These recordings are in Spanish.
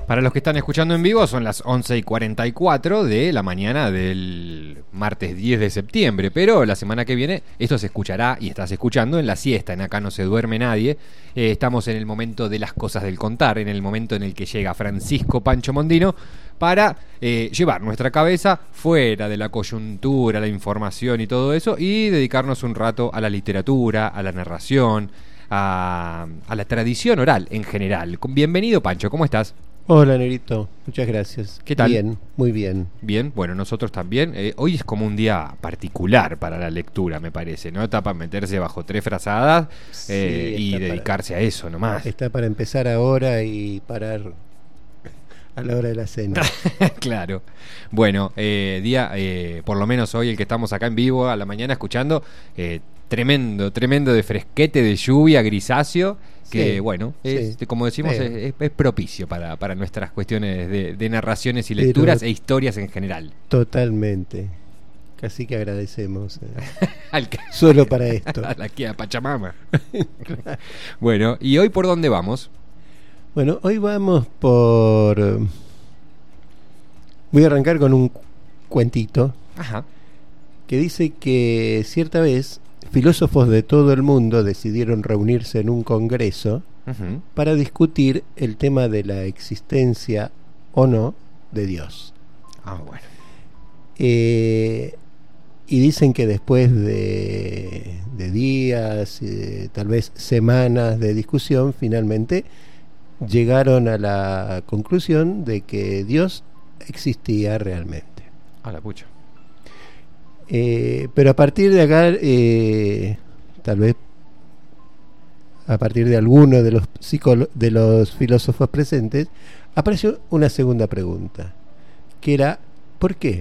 Para los que están escuchando en vivo, son las 11:44 de la mañana del martes 10 de septiembre. Pero la semana que viene esto se escuchará y estás escuchando en la siesta. En Acá no se duerme nadie. Estamos en el momento de las cosas del contar, en el momento en el que llega Francisco Pancho Mondino para llevar nuestra cabeza fuera de la coyuntura, la información y todo eso, y dedicarnos un rato a la literatura, a la narración, a la tradición oral en general. Bienvenido, Pancho, ¿cómo estás? Hola, Negrito, muchas gracias. ¿Qué tal? Bien, muy bien. Bien, bueno, nosotros también. Hoy es como un día particular para la lectura, me parece, ¿no? Está para meterse bajo 3 frazadas y dedicarse a eso nomás. Está para empezar ahora y parar a la hora de la cena. Claro. Bueno, día, por lo menos hoy el que estamos acá en vivo a la mañana escuchando, tremendo de fresquete, de lluvia, grisáceo, que sí, bueno, sí, como decimos, sí. es propicio para nuestras cuestiones de narraciones y lecturas e historias en general. Totalmente. Casi que agradecemos. Al Solo para esto. A la que a Pachamama. Bueno, ¿y hoy por dónde vamos? Bueno, hoy vamos por... Voy a arrancar con un cuentito. Ajá. Que dice que cierta vez filósofos de todo el mundo decidieron reunirse en un congreso Uh-huh. para discutir el tema de la existencia o no de Dios. Ah, bueno. Y dicen que después de días, tal vez semanas de discusión, finalmente llegaron a la conclusión de que Dios existía realmente. A la pucha. Pero a partir de acá, tal vez a partir de alguno de los filósofos presentes, apareció una segunda pregunta, que era ¿por qué?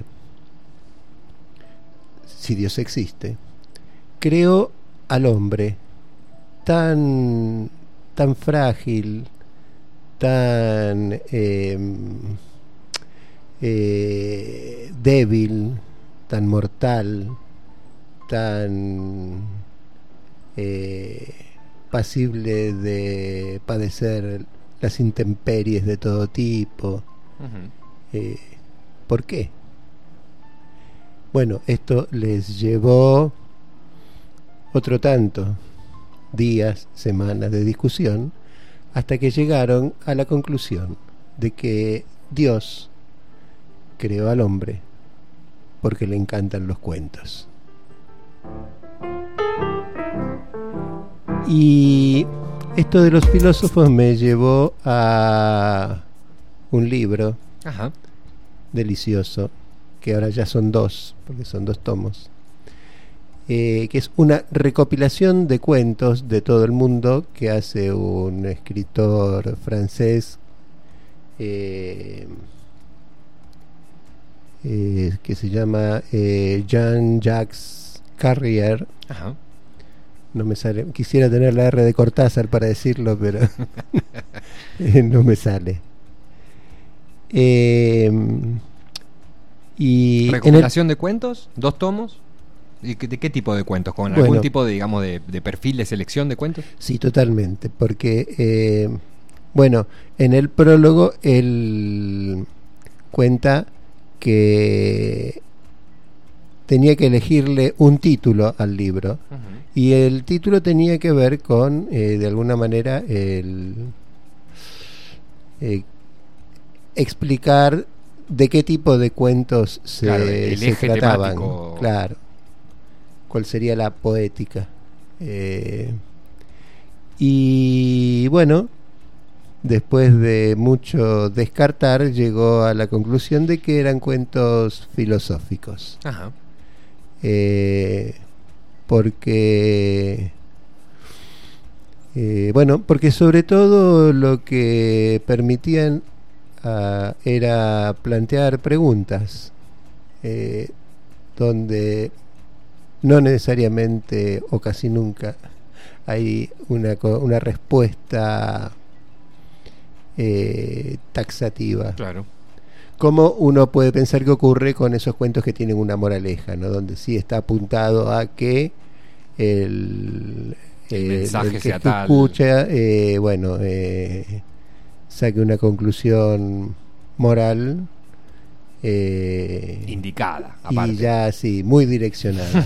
Si Dios existe, creó al hombre tan frágil, tan débil, tan mortal, tan pasible de padecer las intemperies de todo tipo. Uh-huh. ¿Por qué? Bueno, esto les llevó otro tanto días, semanas de discusión, hasta que llegaron a la conclusión de que Dios creó al hombre porque le encantan los cuentos. Y esto de los filósofos me llevó a un libro Ajá. delicioso, que ahora ya son 2, porque son 2 tomos, que es una recopilación de cuentos de todo el mundo que hace un escritor francés que se llama Jean-Jacques Carrier. Ajá. No me sale, quisiera tener la R de Cortázar para decirlo, pero no me sale. Y ¿recopilación de cuentos? ¿2 tomos? ¿De qué tipo de cuentos? ¿Con algún tipo de, digamos, de perfil de selección de cuentos? Sí, totalmente, porque bueno, en el prólogo él cuenta que tenía que elegirle un título al libro. Uh-huh. Y el título tenía que ver con, de alguna manera, explicar de qué tipo de cuentos el se eje trataban. temático. Claro. Cuál sería la poética. Y bueno, después de mucho descartar, llegó a la conclusión de que eran cuentos filosóficos. Ajá. Porque porque sobre todo lo que permitían era plantear preguntas donde no necesariamente o casi nunca hay una respuesta taxativa. Claro. Como uno puede pensar que ocurre con esos cuentos que tienen una moraleja, ¿no? Donde sí está apuntado a que el mensaje el que sea tal. escucha, saque una conclusión moral indicada, aparte. y ya sí, muy direccionada.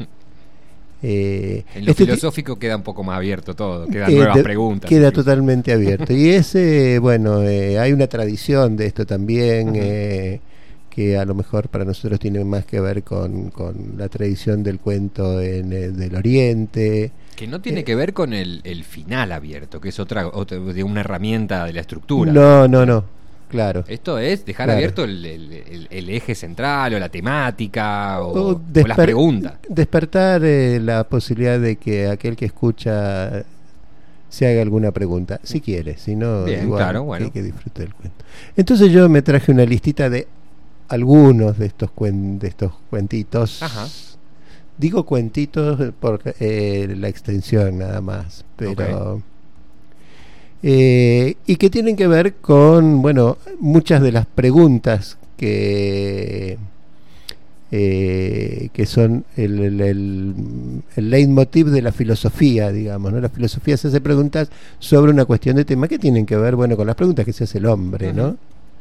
En lo filosófico queda un poco más abierto todo, quedan nuevas preguntas. Queda incluso totalmente abierto. Y hay una tradición de esto también, que a lo mejor para nosotros tiene más que ver con la tradición del cuento del Oriente. Que no tiene que ver con el final abierto, que es otra de una herramienta de la estructura. No, claro. Esto es dejar abierto el eje central o la temática o las preguntas. Despertar la posibilidad de que aquel que escucha se haga alguna pregunta, si quiere, si no, bien, igual, claro, bueno, que disfrute del cuento. Entonces yo me traje una listita de algunos de estos cuentitos. Ajá. Digo cuentitos por la extensión nada más, pero y que tienen que ver con, muchas de las preguntas que son el leitmotiv de la filosofía, digamos, ¿no? La filosofía se hace preguntas sobre una cuestión de tema que tienen que ver, con las preguntas que se hace el hombre, ¿no?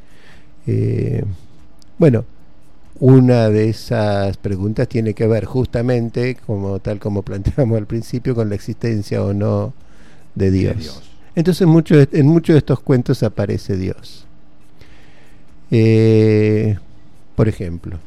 Una de esas preguntas tiene que ver justamente, tal como planteamos al principio, con la existencia o no de Dios. Entonces en muchos de estos cuentos aparece Dios. Por ejemplo,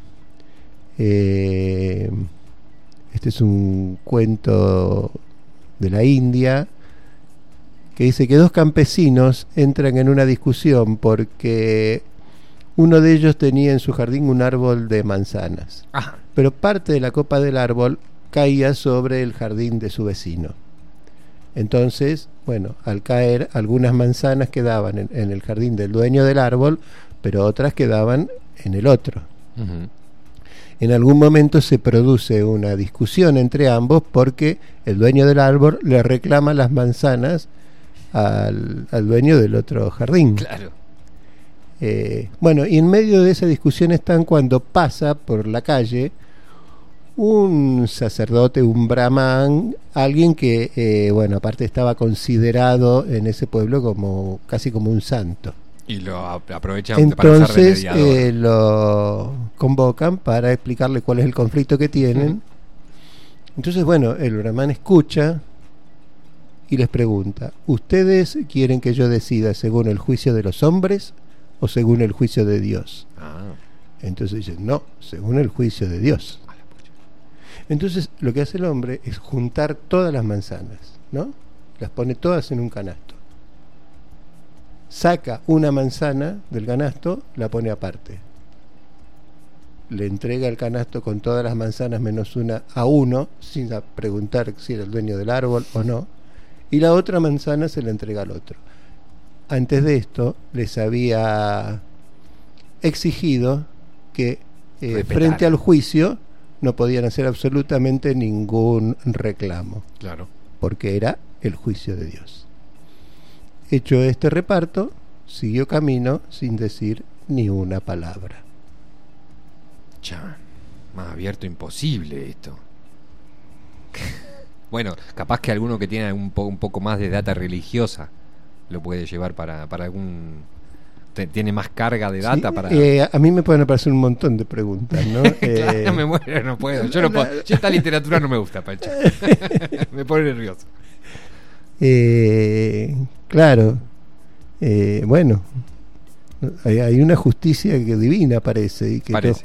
este es un cuento de la India que dice que dos campesinos entran en una discusión porque uno de ellos tenía en su jardín un árbol de manzanas. Ajá. Pero parte de la copa del árbol caía sobre el jardín de su vecino. Entonces, al caer, algunas manzanas quedaban en el jardín del dueño del árbol, pero otras quedaban en el otro. Uh-huh. En algún momento se produce una discusión entre ambos porque el dueño del árbol le reclama las manzanas al dueño del otro jardín. Claro. Y en medio de esa discusión están cuando pasa por la calle un sacerdote, un brahman, alguien que, aparte estaba considerado en ese pueblo casi como un santo. Y lo aprovechan para usar de mediador. Entonces lo convocan para explicarle cuál es el conflicto que tienen. Entonces, el brahman escucha y les pregunta: ¿ustedes quieren que yo decida según el juicio de los hombres o según el juicio de Dios? Entonces dicen: no, según el juicio de Dios. Entonces lo que hace el hombre es juntar todas las manzanas, ¿no? Las pone todas en un canasto. Saca una manzana del canasto, la pone aparte. Le entrega el canasto con todas las manzanas menos una a uno, sin preguntar si era el dueño del árbol o no. Y la otra manzana se la entrega al otro. Antes de esto les había exigido que frente al juicio no podían hacer absolutamente ningún reclamo. Claro. Porque era el juicio de Dios. Hecho este reparto, siguió camino sin decir ni una palabra. Más abierto imposible esto. Capaz que alguno que tiene un poco más de data religiosa lo puede llevar para algún... Tiene más carga de data, sí, para... a mí me pueden aparecer un montón de preguntas, ¿no? Claro, me muero, no puedo. Yo no puedo. Esta literatura no me gusta, Pancho. Me pone nervioso. Claro. Hay una justicia que divina, parece. Y que parece.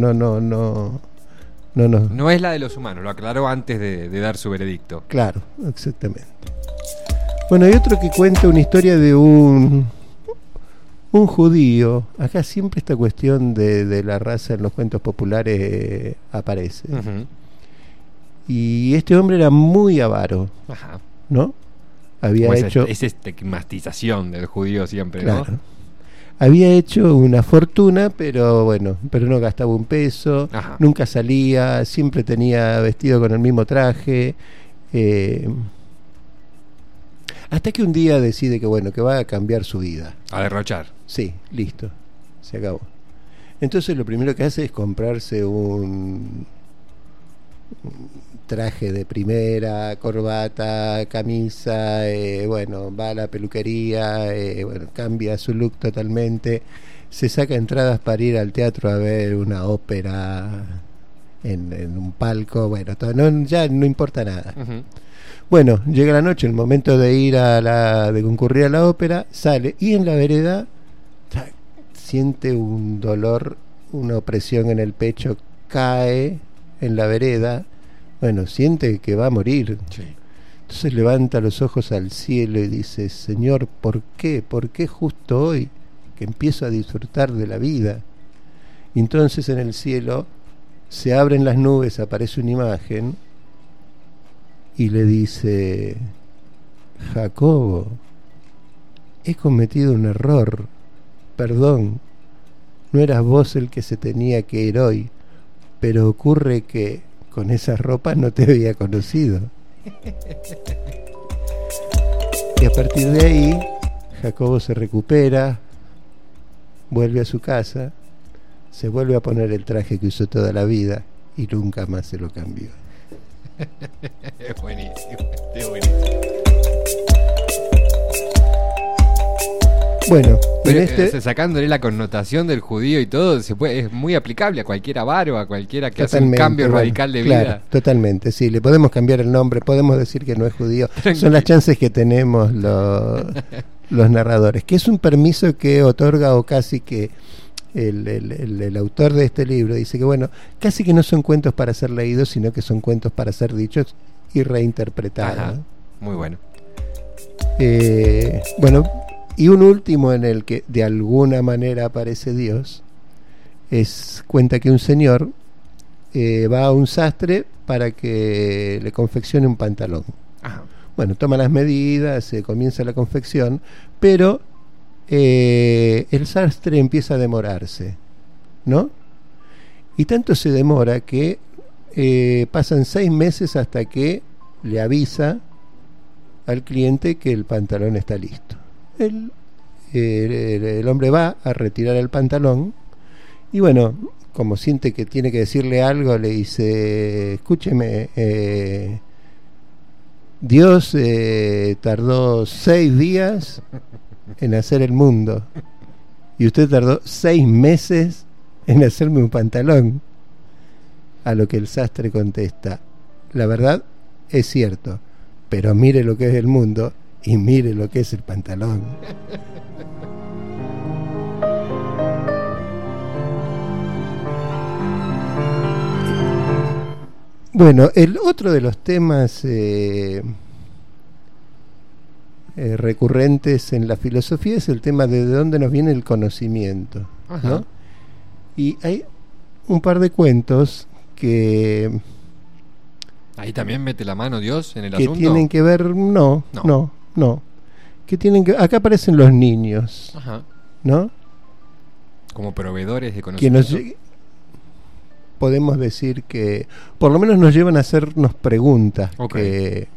No es la de los humanos, lo aclaró antes de dar su veredicto. Claro, exactamente. Hay otro que cuenta una historia de un judío. Acá siempre esta cuestión de la raza en los cuentos populares aparece. Uh-huh. Y este hombre era muy avaro. Ajá. ¿No? Había hecho... Esa estigmatización del judío siempre, claro, ¿no? Había hecho una fortuna, pero no gastaba un peso. Ajá. Nunca salía, siempre tenía vestido con el mismo traje. Hasta que un día decide que va a cambiar su vida. A derrochar. Sí, listo, se acabó. Entonces lo primero que hace es comprarse un traje de primera, corbata, camisa, bueno, va a la peluquería, bueno, cambia su look totalmente, se saca entradas para ir al teatro a ver una ópera en un palco, bueno, ya no importa nada. Ujú. Bueno, llega la noche, el momento de ir de concurrir a la ópera, sale y en la vereda siente un dolor, una opresión en el pecho, cae en la vereda, bueno, siente que va a morir. Sí. Entonces levanta los ojos al cielo y dice: Señor, ¿por qué? ¿Por qué justo hoy que empiezo a disfrutar de la vida? Y entonces en el cielo se abren las nubes, aparece una imagen y le dice: Jacobo, he cometido un error, perdón, no eras vos el que se tenía que ir hoy, pero ocurre que con esas ropas no te había conocido. Y a partir de ahí, Jacobo se recupera, vuelve a su casa, se vuelve a poner el traje que usó toda la vida y nunca más se lo cambió. Es buenísimo, es buenísimo. Bueno, Pero, sacándole la connotación del judío y todo, es muy aplicable a cualquier avaro, a cualquiera que hace un cambio radical de vida. Claro, totalmente, sí, le podemos cambiar el nombre, podemos decir que no es judío. Son las chances que tenemos los narradores, que es un permiso que otorga, o casi que el autor de este libro dice que, bueno, casi que no son cuentos para ser leídos, sino que son cuentos para ser dichos y reinterpretados. Ajá, muy bueno. Bueno, y un último en el que de alguna manera aparece Dios, cuenta que un señor va a un sastre para que le confeccione un pantalón. Ajá. Bueno, toma las medidas, comienza la confección, pero el sastre empieza a demorarse, ¿no? Y tanto se demora que pasan 6 meses hasta que le avisa al cliente que el pantalón está listo. El hombre va a retirar el pantalón y, bueno, como siente que tiene que decirle algo, le dice: escúcheme, Dios tardó 6 días en hacer el mundo y usted tardó 6 meses en hacerme un pantalón. A lo que el sastre contesta: la verdad es cierto, pero mire lo que es el mundo y mire lo que es el pantalón. Bueno, el otro de los temas recurrentes en la filosofía es el tema de dónde nos viene el conocimiento, ¿no? Y hay un par de cuentos que Ahí también mete la mano Dios en el que asunto. tienen que ver, no, que tienen que, acá aparecen los niños, Ajá. ¿no? Como proveedores de Que conocimiento. podemos decir que por lo menos nos llevan a hacernos preguntas. Okay.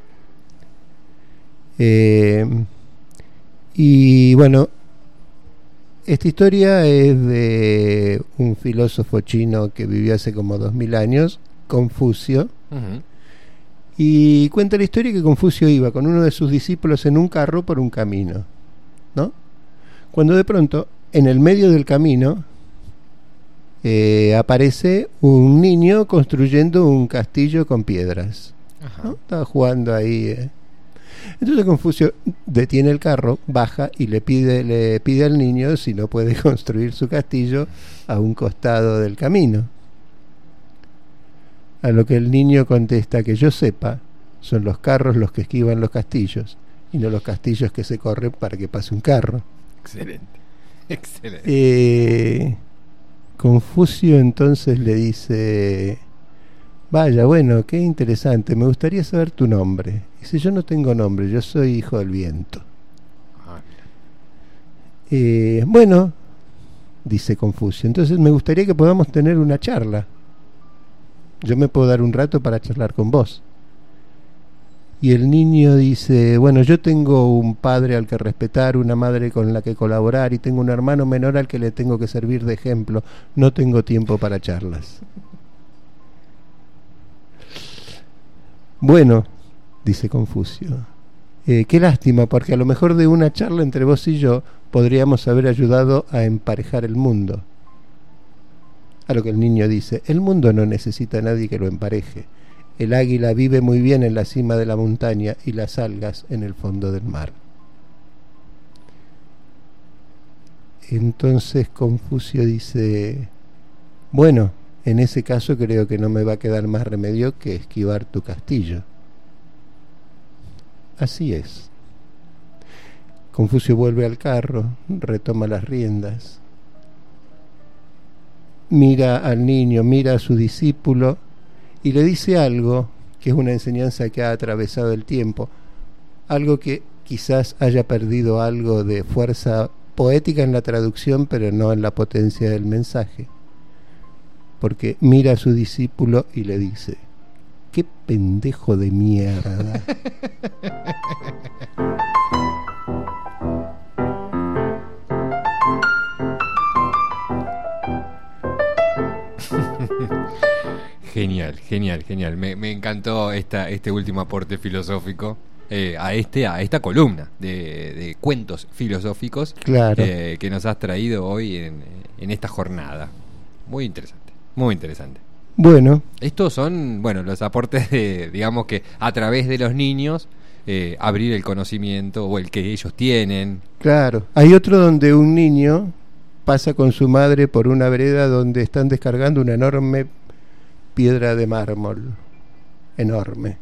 Y bueno, esta historia es de un filósofo chino que vivió hace como 2000 años, Confucio. Uh-huh. Y cuenta la historia que Confucio iba con uno de sus discípulos en un carro por un camino, ¿no? Cuando de pronto, en el medio del camino, aparece un niño construyendo un castillo con piedras, ¿no? Estaba jugando ahí. Entonces Confucio detiene el carro, baja y le pide al niño si no puede construir su castillo a un costado del camino. A lo que el niño contesta: que yo sepa, son los carros los que esquivan los castillos y no los castillos que se corren para que pase un carro. Excelente, excelente. Confucio entonces le dice: vaya, bueno, qué interesante, me gustaría saber tu nombre. Dice: yo no tengo nombre, yo soy hijo del viento. Bueno, dice Confucio, entonces me gustaría que podamos tener una charla. Yo me puedo dar un rato para charlar con vos. Y el niño dice: bueno, yo tengo un padre al que respetar, una madre con la que colaborar y tengo un hermano menor al que le tengo que servir de ejemplo. No tengo tiempo para charlas. Bueno, dice Confucio, qué lástima, porque a lo mejor de una charla entre vos y yo podríamos haber ayudado a emparejar el mundo. A lo que el niño dice, el mundo no necesita a nadie que lo empareje. El águila vive muy bien en la cima de la montaña y las algas en el fondo del mar. Entonces Confucio dice, bueno, en ese caso creo que no me va a quedar más remedio que esquivar tu castillo. Así es. Confucio vuelve al carro, retoma las riendas, mira al niño, mira a su discípulo y le dice algo que es una enseñanza que ha atravesado el tiempo, algo que quizás haya perdido algo de fuerza poética en la traducción, pero no en la potencia del mensaje, porque mira a su discípulo y le dice, qué pendejo de mierda. Genial, genial, genial. Me encantó este último aporte filosófico a esta columna de cuentos filosóficos, claro, que nos has traído hoy en esta jornada. Muy interesante, muy interesante. Bueno, Estos son, los aportes de, digamos que a través de los niños, abrir el conocimiento o el que ellos tienen. claro. Hay otro donde un niño pasa con su madre por una vereda donde están descargando una enorme piedra de mármol, enorme,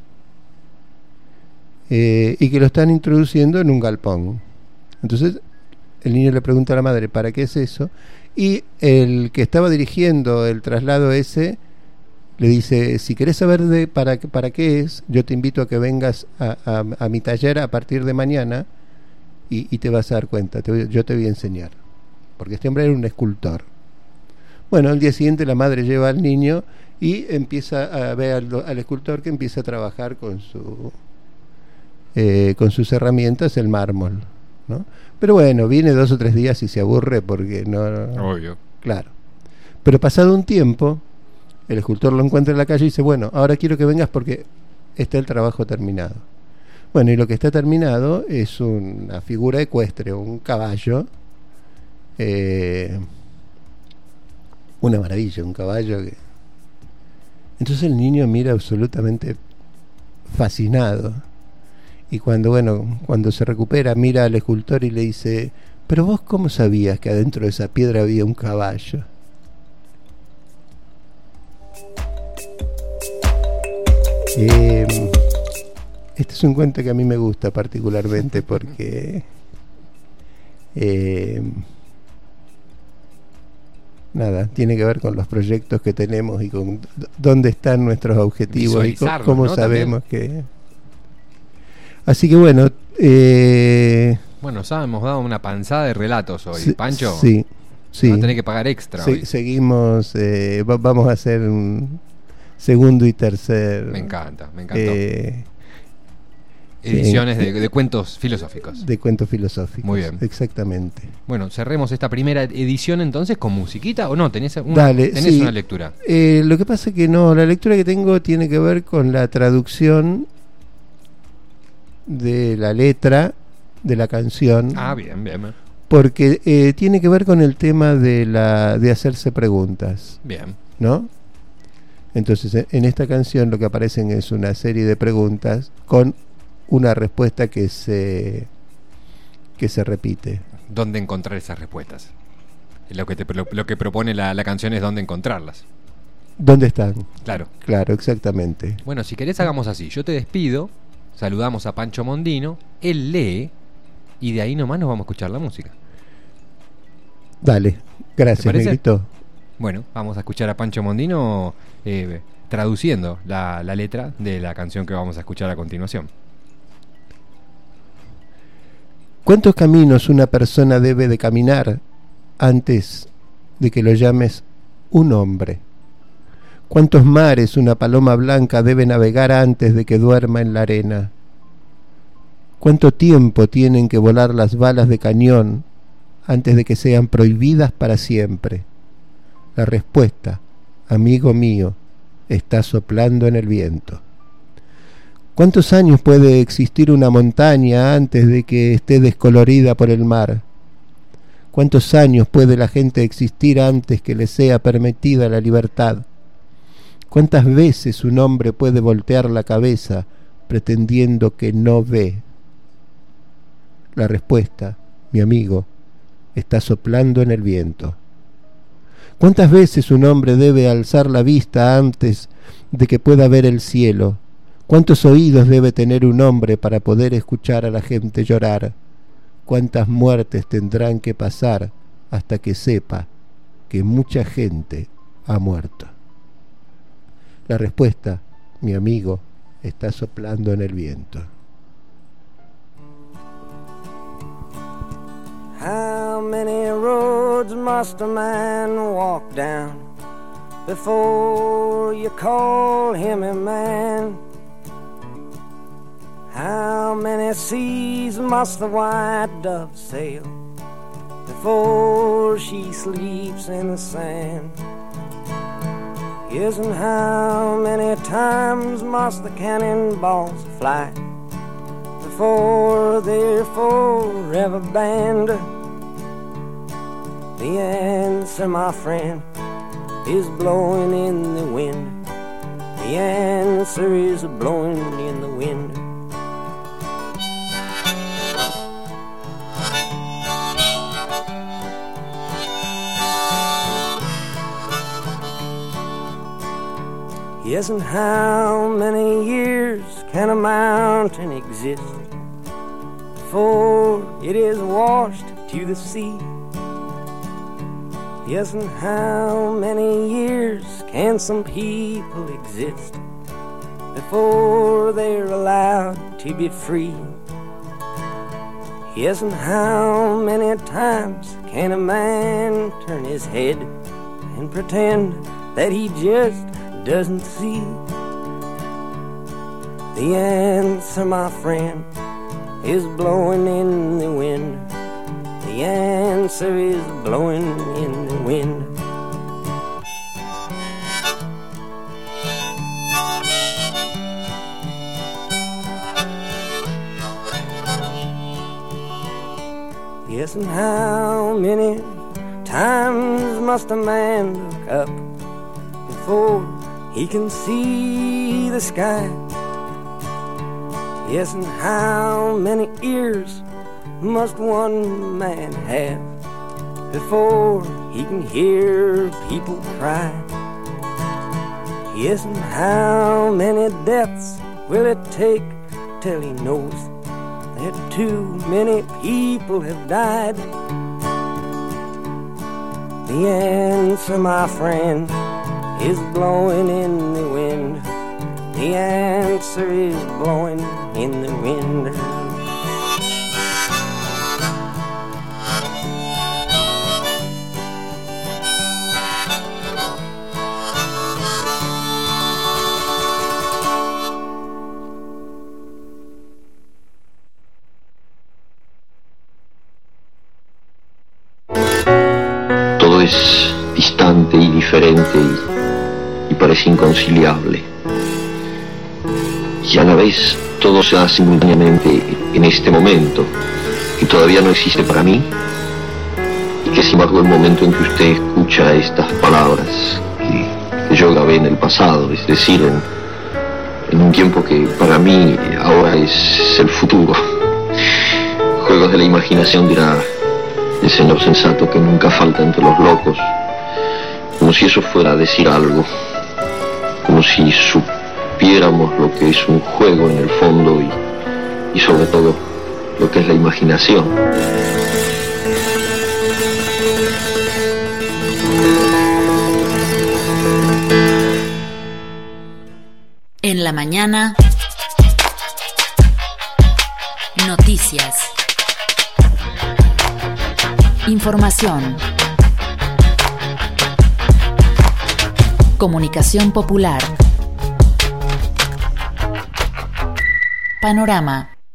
y que lo están introduciendo en un galpón. Entonces el niño le pregunta a la madre, ¿para qué es eso? Y el que estaba dirigiendo el traslado ese le dice, si querés saber para qué es, yo te invito a que vengas a mi taller a partir de mañana y te vas a dar cuenta, yo te voy a enseñar. Porque este hombre era un escultor. Bueno, al día siguiente la madre lleva al niño y empieza a ver al escultor que empieza a trabajar con sus herramientas el mármol, ¿no? Pero bueno, viene 2 o 3 días y se aburre porque no... Obvio. Claro. Pero pasado un tiempo, el escultor lo encuentra en la calle y dice, bueno, ahora quiero que vengas porque está el trabajo terminado. Bueno, y lo que está terminado es una figura ecuestre, un caballo, una maravilla, un caballo que... Entonces el niño mira absolutamente fascinado, y cuando se recupera mira al escultor y le dice, pero vos ¿cómo sabías que adentro de esa piedra había un caballo? Este es un cuento que a mí me gusta particularmente porque tiene que ver con los proyectos que tenemos y con dónde están nuestros objetivos y cómo, ¿no? Sabemos que... Así que bueno, nos hemos dado una panzada de relatos hoy, sí, Pancho. Sí. Va a tener que pagar extra hoy. Seguimos, vamos a hacer un segundo y tercer. Me encantó. Ediciones de cuentos filosóficos. De cuentos filosóficos. Muy bien. Exactamente. Bueno, cerremos esta primera edición entonces con musiquita, ¿o no? ¿Tenés una lectura? Lo que pasa es que no, la lectura que tengo tiene que ver con la traducción de la letra de la canción. Ah, bien. Porque tiene que ver con el tema de hacerse preguntas. Bien. ¿No? Entonces, en esta canción lo que aparecen es una serie de preguntas con una respuesta que se repite. ¿Dónde encontrar esas respuestas? Lo que propone la canción es dónde encontrarlas. ¿Dónde están? Claro, exactamente. Bueno, si querés hagamos así. Yo te despido, saludamos a Pancho Mondino, él lee y de ahí nomás nos vamos a escuchar la música. Dale, gracias, Negrito. Bueno, vamos a escuchar a Pancho Mondino traduciendo la letra de la canción que vamos a escuchar a continuación. ¿Cuántos caminos una persona debe de caminar antes de que lo llames un hombre? ¿Cuántos mares una paloma blanca debe navegar antes de que duerma en la arena? ¿Cuánto tiempo tienen que volar las balas de cañón antes de que sean prohibidas para siempre? La respuesta, amigo mío, está soplando en el viento. ¿Cuántos años puede existir una montaña antes de que esté descolorida por el mar? ¿Cuántos años puede la gente existir antes que le sea permitida la libertad? ¿Cuántas veces un hombre puede voltear la cabeza pretendiendo que no ve? La respuesta, mi amigo, está soplando en el viento. ¿Cuántas veces un hombre debe alzar la vista antes de que pueda ver el cielo? ¿Cuántos oídos debe tener un hombre para poder escuchar a la gente llorar? ¿Cuántas muertes tendrán que pasar hasta que sepa que mucha gente ha muerto? La respuesta, mi amigo, está soplando en el viento. How many roads must a man walk down before you call him a man? How many seas must the white dove sail before she sleeps in the sand? Yes, and how many times must the cannonballs fly before they're forever banned? The answer, my friend, is blowing in the wind. The answer is blowing in the wind. Yes, and how many years can a mountain exist before it is washed to the sea? Yes, and how many years can some people exist before they're allowed to be free? Yes, and how many times can a man turn his head and pretend that he just doesn't see? The answer, my friend, is blowing in the wind. The answer is blowing in the wind. Yes, and how many times must a man look up before he can see the sky? Yes, and how many ears must one man have before he can hear people cry? Yes, and how many deaths will it take till he knows that too many people have died? The answer, my friend, is blowing in the wind. The answer is blowing in the wind. Todo es distante y diferente y parece inconciliable. Y a la vez todo se da simultáneamente en este momento, que todavía no existe para mí, y que sin embargo el momento en que usted escucha estas palabras que yo grabé en el pasado, es decir, en un tiempo que para mí ahora es el futuro. Juegos de la imaginación, dirá el señor sensato que nunca falta entre los locos, como si eso fuera a decir algo, como si supiéramos lo que es un juego en el fondo y sobre todo lo que es la imaginación. En la mañana, noticias, información, comunicación popular, panorama.